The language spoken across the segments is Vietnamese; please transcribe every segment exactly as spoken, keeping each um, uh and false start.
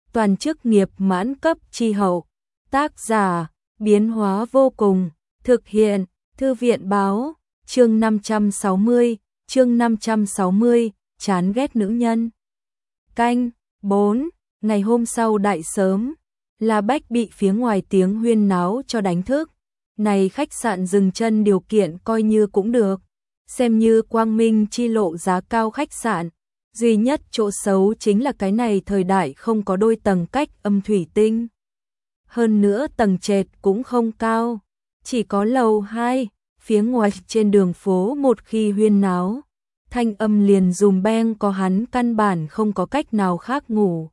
toàn chức nghiệp mãn cấp chi hậu. Tác giả, biến hóa vô cùng, thực hiện, thư viện báo, chương năm trăm sáu mươi, chương năm trăm sáu mươi, chán ghét nữ nhân. Canh, bốn, ngày hôm sau đại sớm, La Bách bị phía ngoài tiếng huyên náo cho đánh thức. Này khách sạn dừng chân điều kiện coi như cũng được, xem như quang minh chi lộ giá cao khách sạn. Duy nhất chỗ xấu chính là cái này thời đại không có đôi tầng cách âm thủy tinh. Hơn nữa tầng trệt cũng không cao, chỉ có lầu hai, phía ngoài trên đường phố một khi huyên náo. Thanh âm liền dùm beng có hắn căn bản không có cách nào khác ngủ.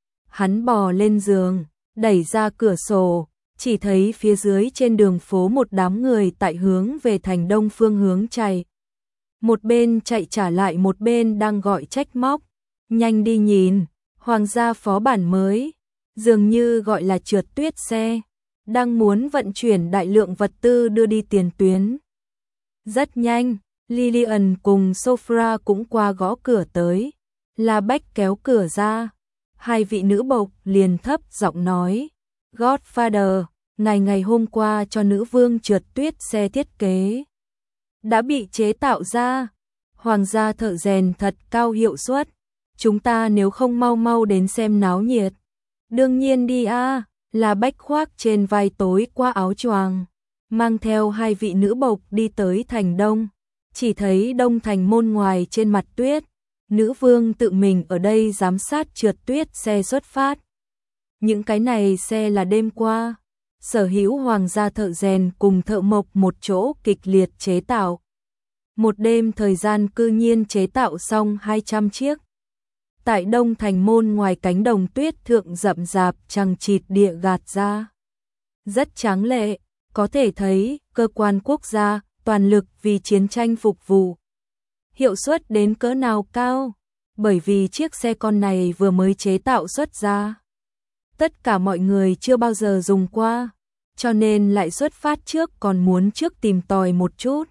Hắn bò lên giường, đẩy ra cửa sổ, chỉ thấy phía dưới trên đường phố một đám người tại hướng về thành đông phương hướng chạy. Một bên chạy trả lại một bên đang gọi trách móc. Nhanh đi nhìn, hoàng gia phó bản mới, dường như gọi là trượt tuyết xe, đang muốn vận chuyển đại lượng vật tư đưa đi tiền tuyến. Rất nhanh, Lillian cùng Sophia cũng qua gõ cửa tới. La Bách kéo cửa ra. Hai vị nữ bộc liền thấp giọng nói, Godfather, ngày ngày hôm qua cho nữ vương trượt tuyết xe thiết kế đã bị chế tạo ra. Hoàng gia thợ rèn thật cao hiệu suất. Chúng ta nếu không mau mau đến xem náo nhiệt. Đương nhiên đi a. À, là Bách khoác trên vai tối qua áo choàng, mang theo hai vị nữ bộc đi tới thành đông. Chỉ thấy đông thành môn ngoài trên mặt tuyết, nữ vương tự mình ở đây giám sát trượt tuyết xe xuất phát. Những cái này xe là đêm qua sở hữu hoàng gia thợ rèn cùng thợ mộc một chỗ kịch liệt chế tạo. Một đêm thời gian cư nhiên chế tạo xong hai trăm chiếc. Tại đông thành môn ngoài cánh đồng tuyết thượng rậm rạp chằng chịt địa gạt ra. Rất tráng lệ, có thể thấy cơ quan quốc gia toàn lực vì chiến tranh phục vụ. Hiệu suất đến cỡ nào cao, bởi vì chiếc xe con này vừa mới chế tạo xuất ra. Tất cả mọi người chưa bao giờ dùng qua, cho nên lại xuất phát trước còn muốn trước tìm tòi một chút.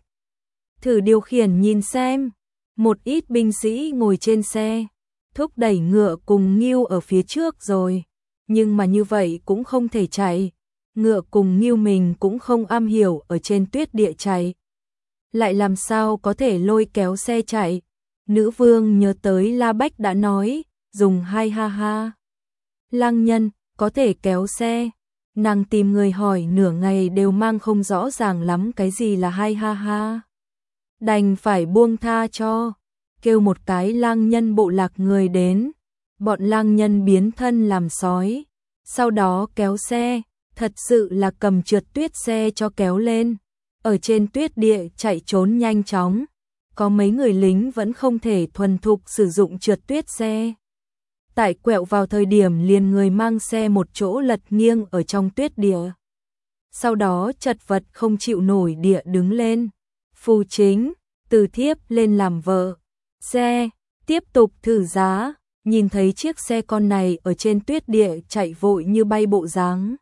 Thử điều khiển nhìn xem, một ít binh sĩ ngồi trên xe, thúc đẩy ngựa cùng nghêu ở phía trước rồi, nhưng mà như vậy cũng không thể chạy, ngựa cùng nghêu mình cũng không am hiểu ở trên tuyết địa chạy. Lại làm sao có thể lôi kéo xe chạy? Nữ vương nhớ tới La Bách đã nói, dùng hai ha ha. Lăng nhân, có thể kéo xe. Nàng tìm người hỏi nửa ngày đều mang không rõ ràng lắm cái gì là hai ha ha. Đành phải buông tha cho, kêu một cái lang nhân bộ lạc người đến. Bọn lang nhân biến thân làm sói, sau đó kéo xe, thật sự là cầm trượt tuyết xe cho kéo lên. Ở trên tuyết địa chạy trốn nhanh chóng, có mấy người lính vẫn không thể thuần thục sử dụng trượt tuyết xe. Tại quẹo vào thời điểm liền người mang xe một chỗ lật nghiêng ở trong tuyết địa. Sau đó chật vật không chịu nổi địa đứng lên. Phù chính, từ thiếp lên làm vợ. Xe, tiếp tục thử giá, nhìn thấy chiếc xe con này ở trên tuyết địa chạy vội như bay bộ dáng.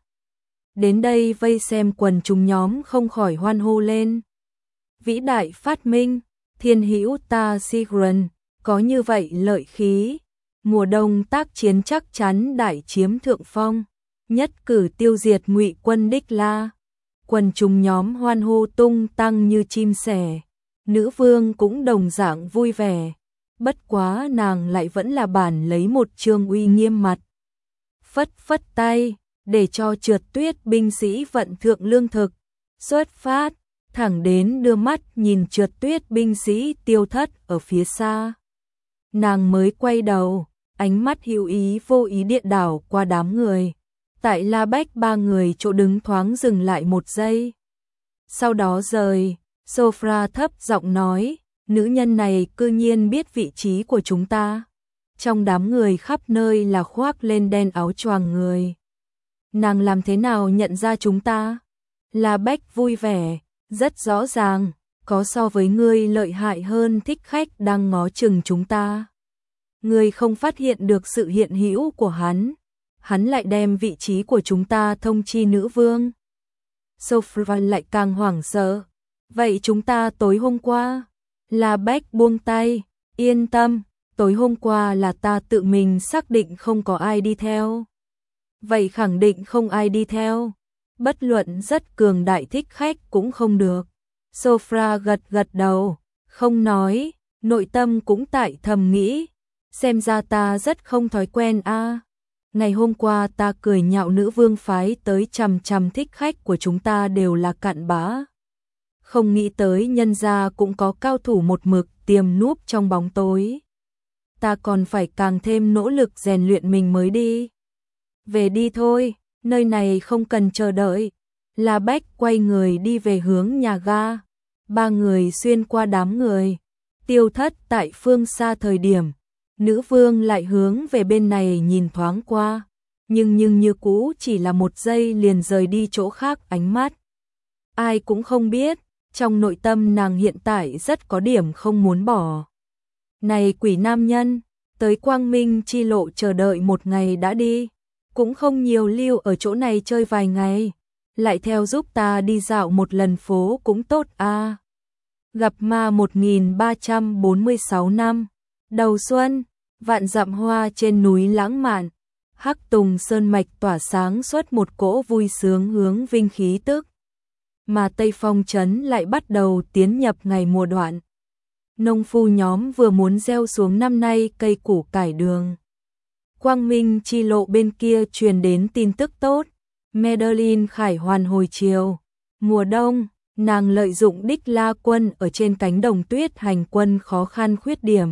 Đến đây vây xem quần chúng nhóm không khỏi hoan hô lên. Vĩ đại phát minh, thiên hữu ta Sigrun, có như vậy lợi khí. Mùa đông tác chiến chắc chắn đại chiếm thượng phong, nhất cử tiêu diệt Ngụy quân Đích La. Quần chúng nhóm hoan hô tung tăng như chim sẻ. Nữ vương cũng đồng dạng vui vẻ, bất quá nàng lại vẫn là bản lấy một trương uy nghiêm mặt. Phất phất tay, để cho trượt tuyết binh sĩ vận thượng lương thực, xuất phát, thẳng đến đưa mắt nhìn trượt tuyết binh sĩ tiêu thất ở phía xa. Nàng mới quay đầu, ánh mắt hữu ý vô ý địa đảo qua đám người. Tại La Bách ba người chỗ đứng thoáng dừng lại một giây. Sau đó rời, Sophia thấp giọng nói, nữ nhân này cư nhiên biết vị trí của chúng ta. Trong đám người khắp nơi là khoác lên đen áo choàng người. Nàng làm thế nào nhận ra chúng ta? La Bách vui vẻ, rất rõ ràng, có so với ngươi lợi hại hơn thích khách đang ngó chừng chúng ta. Ngươi không phát hiện được sự hiện hữu của hắn, hắn lại đem vị trí của chúng ta thông chi nữ vương. Sophia lại càng hoảng sợ. Vậy chúng ta tối hôm qua, La Bách buông tay, yên tâm, tối hôm qua là ta tự mình xác định không có ai đi theo. Vậy khẳng định không ai đi theo. Bất luận rất cường đại thích khách cũng không được. Sofra gật gật đầu, không nói, nội tâm cũng tại thầm nghĩ. Xem ra ta rất không thói quen a. À. Ngày hôm qua ta cười nhạo nữ vương phái tới chằm chằm thích khách của chúng ta đều là cặn bã. Không nghĩ tới nhân gia cũng có cao thủ một mực tiềm núp trong bóng tối. Ta còn phải càng thêm nỗ lực rèn luyện mình mới đi. Về đi thôi, nơi này không cần chờ đợi. La Bách quay người đi về hướng nhà ga. Ba người xuyên qua đám người, tiêu thất tại phương xa thời điểm. Nữ vương lại hướng về bên này nhìn thoáng qua, nhưng nhưng như cũ chỉ là một giây liền rời đi chỗ khác ánh mắt. Ai cũng không biết, trong nội tâm nàng hiện tại rất có điểm không muốn bỏ. Này quỷ nam nhân, tới Quang Minh chi lộ chờ đợi một ngày đã đi, cũng không nhiều lưu ở chỗ này chơi vài ngày, lại theo giúp ta đi dạo một lần phố cũng tốt a. À. Gặp ma một nghìn ba trăm bốn mươi sáu năm, đầu xuân, vạn dặm hoa trên núi lãng mạn, Hắc Tùng sơn mạch tỏa sáng xuất một cỗ vui sướng hướng vinh khí tức. Mà Tây Phong trấn lại bắt đầu tiến nhập ngày mùa đoạn. Nông phu nhóm vừa muốn gieo xuống năm nay cây củ cải đường. Quang Minh chi lộ bên kia truyền đến tin tức tốt, Madeline khải hoàn hồi chiều. Mùa đông, nàng lợi dụng Đích La quân ở trên cánh đồng tuyết hành quân khó khăn khuyết điểm.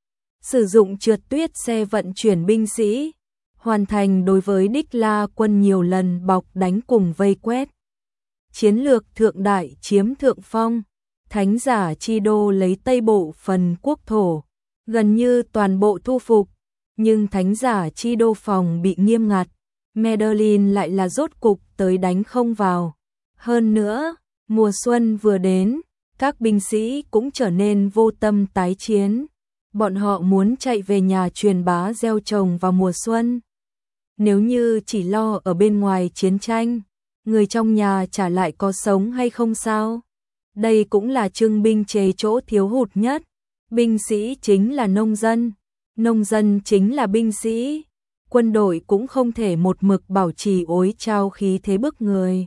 Sử dụng trượt tuyết xe vận chuyển binh sĩ, hoàn thành đối với Đích La quân nhiều lần bọc đánh cùng vây quét. Chiến lược thượng đại chiếm thượng phong, thánh giả chi đô lấy tây bộ phần quốc thổ, gần như toàn bộ thu phục, nhưng thánh giả chi đô phòng bị nghiêm ngặt, Madeline lại là rốt cục tới đánh không vào. Hơn nữa, mùa xuân vừa đến, các binh sĩ cũng trở nên vô tâm tái chiến. Bọn họ muốn chạy về nhà truyền bá gieo trồng vào mùa xuân. Nếu như chỉ lo ở bên ngoài chiến tranh, người trong nhà trả lại có sống hay không sao? Đây cũng là trưng binh chế chỗ thiếu hụt nhất. Binh sĩ chính là nông dân, nông dân chính là binh sĩ. Quân đội cũng không thể một mực bảo trì ối trao khí thế bức người.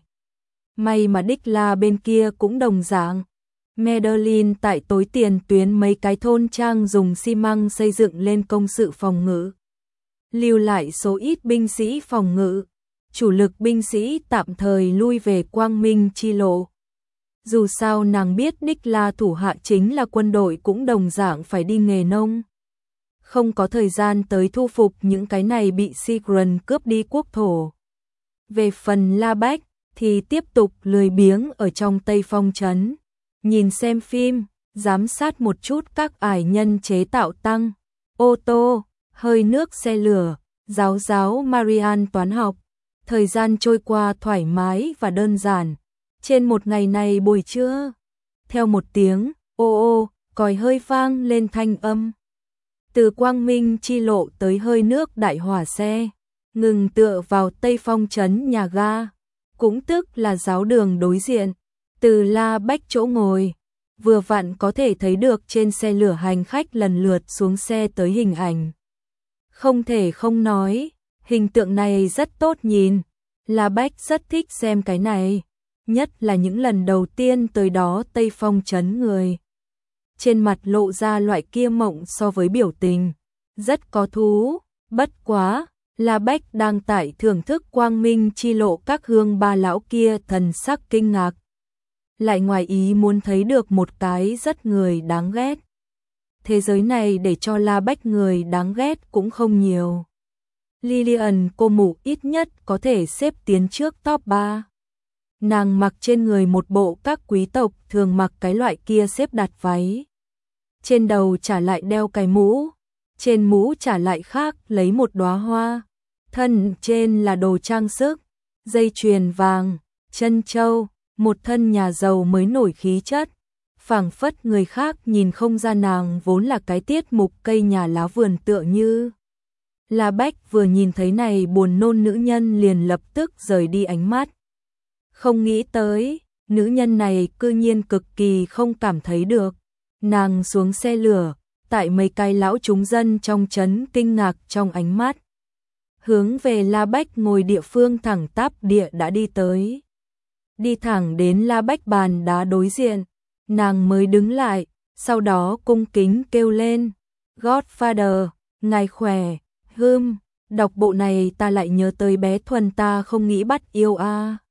May mà Đích La bên kia cũng đồng dạng. Madeline tại tối tiền tuyến mấy cái thôn trang dùng xi măng xây dựng lên công sự phòng ngự. Lưu lại số ít binh sĩ phòng ngự, chủ lực binh sĩ tạm thời lui về Quang Minh chi lộ. Dù sao nàng biết Đích La thủ hạ chính là quân đội cũng đồng dạng phải đi nghề nông. Không có thời gian tới thu phục những cái này bị Sigrun cướp đi quốc thổ. Về phần La Bách thì tiếp tục lười biếng ở trong Tây Phong trấn. Nhìn xem phim, giám sát một chút các ải nhân chế tạo tăng, ô tô, hơi nước xe lửa, giáo giáo Marian toán học. Thời gian trôi qua thoải mái và đơn giản. Trên một ngày này buổi trưa, theo một tiếng, ô ô, còi hơi vang lên thanh âm. Từ Quang Minh chi lộ tới hơi nước đại hỏa xe, ngừng tựa vào Tây Phong trấn nhà ga, cũng tức là giáo đường đối diện. Từ La Bách chỗ ngồi, vừa vặn có thể thấy được trên xe lửa hành khách lần lượt xuống xe tới hình ảnh. Không thể không nói, hình tượng này rất tốt nhìn, La Bách rất thích xem cái này, nhất là những lần đầu tiên tới đó Tây Phong trấn người. Trên mặt lộ ra loại kia mộng so với biểu tình, rất có thú, bất quá, La Bách đang tại thưởng thức Quang Minh chi lộ các hương ba lão kia thần sắc kinh ngạc. Lại ngoài ý muốn thấy được một cái rất người đáng ghét. Thế giới này để cho La Bách người đáng ghét cũng không nhiều. Lillian cô mụ ít nhất có thể xếp tiến trước top ba. Nàng mặc trên người một bộ các quý tộc thường mặc cái loại kia xếp đặt váy. Trên đầu trả lại đeo cái mũ, trên mũ trả lại khác lấy một đóa hoa. Thân trên là đồ trang sức, dây chuyền vàng, chân châu, một thân nhà giàu mới nổi khí chất. Phảng phất người khác nhìn không ra nàng vốn là cái tiết mục cây nhà lá vườn tựa như. La Bách vừa nhìn thấy này buồn nôn nữ nhân liền lập tức rời đi ánh mắt. Không nghĩ tới, nữ nhân này cư nhiên cực kỳ không cảm thấy được. Nàng xuống xe lửa, tại mấy cái lão chúng dân trong trấn kinh ngạc trong ánh mắt. Hướng về La Bách ngồi địa phương thẳng tắp địa đã đi tới. Đi thẳng đến La Bách bàn đá đối diện, nàng mới đứng lại, sau đó cung kính kêu lên. Godfather, ngài khỏe, hưm, đọc bộ này ta lại nhớ tới bé Thuần ta không nghĩ bắt yêu a.